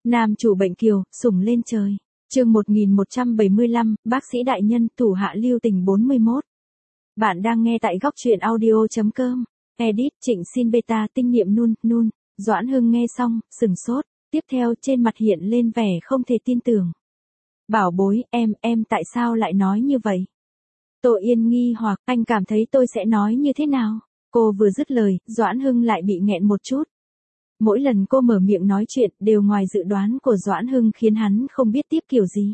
Nam chủ bệnh kiều, sủng lên trời. Chương 1175, bác sĩ đại nhân, thủ hạ lưu tình 41. Bạn đang nghe tại góc truyện audio.com. Edit, Trịnh xin beta, tinh niệm nun. Doãn Hưng nghe xong, sừng sốt. Tiếp theo trên mặt hiện lên vẻ không thể tin tưởng. Bảo bối, em tại sao lại nói như vậy? Tô Yên nghi hoặc, anh cảm thấy tôi sẽ nói như thế nào? Cô vừa dứt lời, Doãn Hưng lại bị nghẹn một chút. Mỗi lần cô mở miệng nói chuyện đều ngoài dự đoán của Doãn Hưng khiến hắn không biết tiếp kiểu gì.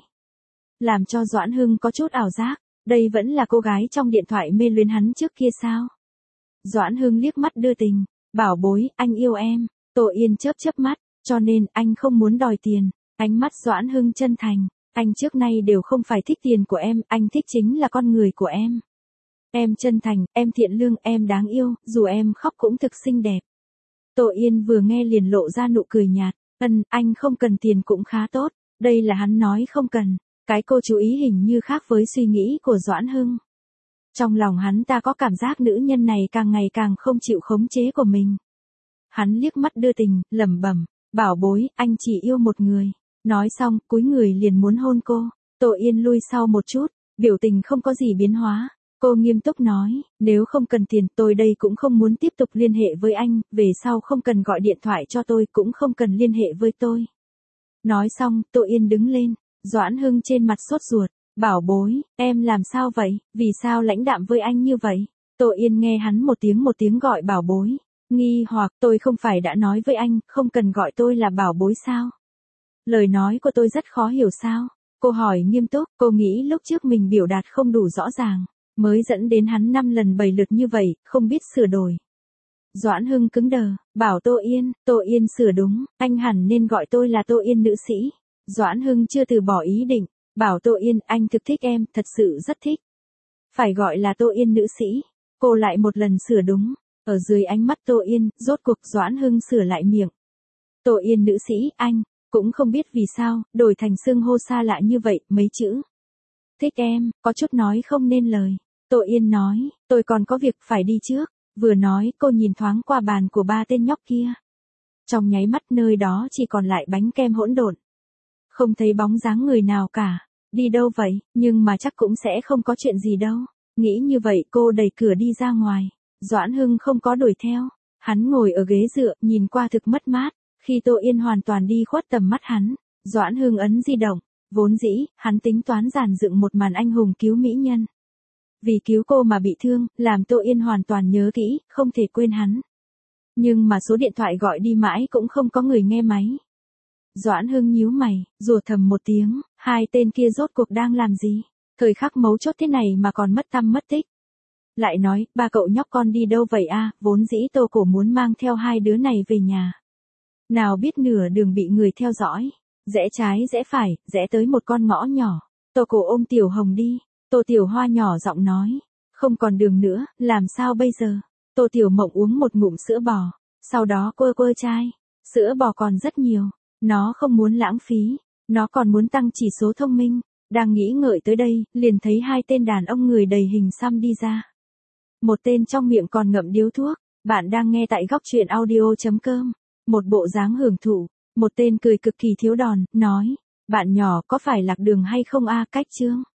Làm cho Doãn Hưng có chút ảo giác, đây vẫn là cô gái trong điện thoại mê luyến hắn trước kia sao? Doãn Hưng liếc mắt đưa tình, bảo bối, anh yêu em. Tô Yên chớp mắt, cho nên anh không muốn đòi tiền. Ánh mắt Doãn Hưng chân thành, anh trước nay đều không phải thích tiền của em, anh thích chính là con người của em. Em chân thành, em thiện lương, em đáng yêu, dù em khóc cũng thực xinh đẹp. Tô Yên vừa nghe liền lộ ra nụ cười nhạt, anh không cần tiền cũng khá tốt, đây là hắn nói không cần. Cái cô chú ý hình như khác với suy nghĩ của Doãn Hưng. Trong lòng hắn ta có cảm giác nữ nhân này càng ngày càng không chịu khống chế của mình. Hắn liếc mắt đưa tình, lẩm bẩm, bảo bối, anh chỉ yêu một người. Nói xong, cúi người liền muốn hôn cô. Tô Yên lui sau một chút, biểu tình không có gì biến hóa. Cô nghiêm túc nói, nếu không cần tiền, tôi đây cũng không muốn tiếp tục liên hệ với anh, về sau không cần gọi điện thoại cho tôi, cũng không cần liên hệ với tôi. Nói xong, Tô Yên đứng lên, Doãn Hưng trên mặt sốt ruột, bảo bối, em làm sao vậy, vì sao lãnh đạm với anh như vậy? Tô Yên nghe hắn một tiếng gọi bảo bối, nghi hoặc tôi không phải đã nói với anh, không cần gọi tôi là bảo bối sao? Lời nói của tôi rất khó hiểu sao? Cô hỏi nghiêm túc, cô nghĩ lúc trước mình biểu đạt không đủ rõ ràng, mới dẫn đến hắn 5 lần 7 lượt như vậy, không biết sửa đổi. Doãn Hưng cứng đờ, bảo Tô Yên sửa đúng, anh hẳn nên gọi tôi là Tô Yên nữ sĩ. Doãn Hưng chưa từ bỏ ý định, bảo Tô Yên, anh thực thích em, thật sự rất thích. Phải gọi là Tô Yên nữ sĩ. Cô lại một lần sửa đúng, ở dưới ánh mắt Tô Yên, rốt cuộc Doãn Hưng sửa lại miệng. Tô Yên nữ sĩ, anh, cũng không biết vì sao, đổi thành xưng hô xa lạ như vậy, mấy chữ. Thích em, có chút nói không nên lời. Tô Yên nói, tôi còn có việc phải đi trước. Vừa nói, cô nhìn thoáng qua bàn của ba tên nhóc kia. Trong nháy mắt nơi đó chỉ còn lại bánh kem hỗn độn. Không thấy bóng dáng người nào cả. Đi đâu vậy, nhưng mà chắc cũng sẽ không có chuyện gì đâu. Nghĩ như vậy cô đẩy cửa đi ra ngoài. Doãn Hưng không có đuổi theo. Hắn ngồi ở ghế dựa, nhìn qua thực mất mát. Khi Tô Yên hoàn toàn đi khuất tầm mắt hắn, Doãn Hưng ấn di động. Vốn dĩ, hắn tính toán giàn dựng một màn anh hùng cứu mỹ nhân. Vì cứu cô mà bị thương, làm Tô Yên hoàn toàn nhớ kỹ, không thể quên hắn. Nhưng mà số điện thoại gọi đi mãi cũng không có người nghe máy. Doãn Hưng nhíu mày, rủa thầm một tiếng, hai tên kia rốt cuộc đang làm gì? Thời khắc mấu chốt thế này mà còn mất tăm mất tích. Lại nói, ba cậu nhóc con đi đâu vậy a? Vốn dĩ Tô Cổ muốn mang theo hai đứa này về nhà. Nào biết nửa đường bị người theo dõi. Rẽ trái rẽ phải, rẽ tới một con ngõ nhỏ. Tô Cổ ôm Tiểu Hồng đi. Tô Tiểu Hoa nhỏ giọng nói. Không còn đường nữa, làm sao bây giờ? Tô Tiểu Mộng uống một ngụm sữa bò. Sau đó quơ chai. Sữa bò còn rất nhiều. Nó không muốn lãng phí. Nó còn muốn tăng chỉ số thông minh. Đang nghĩ ngợi tới đây, liền thấy hai tên đàn ông người đầy hình xăm đi ra. Một tên trong miệng còn ngậm điếu thuốc. Bạn đang nghe tại góc truyện audio.com. Một bộ dáng hưởng thụ. Một tên cười cực kỳ thiếu đòn, nói. Bạn nhỏ có phải lạc đường hay không a? Cách chương.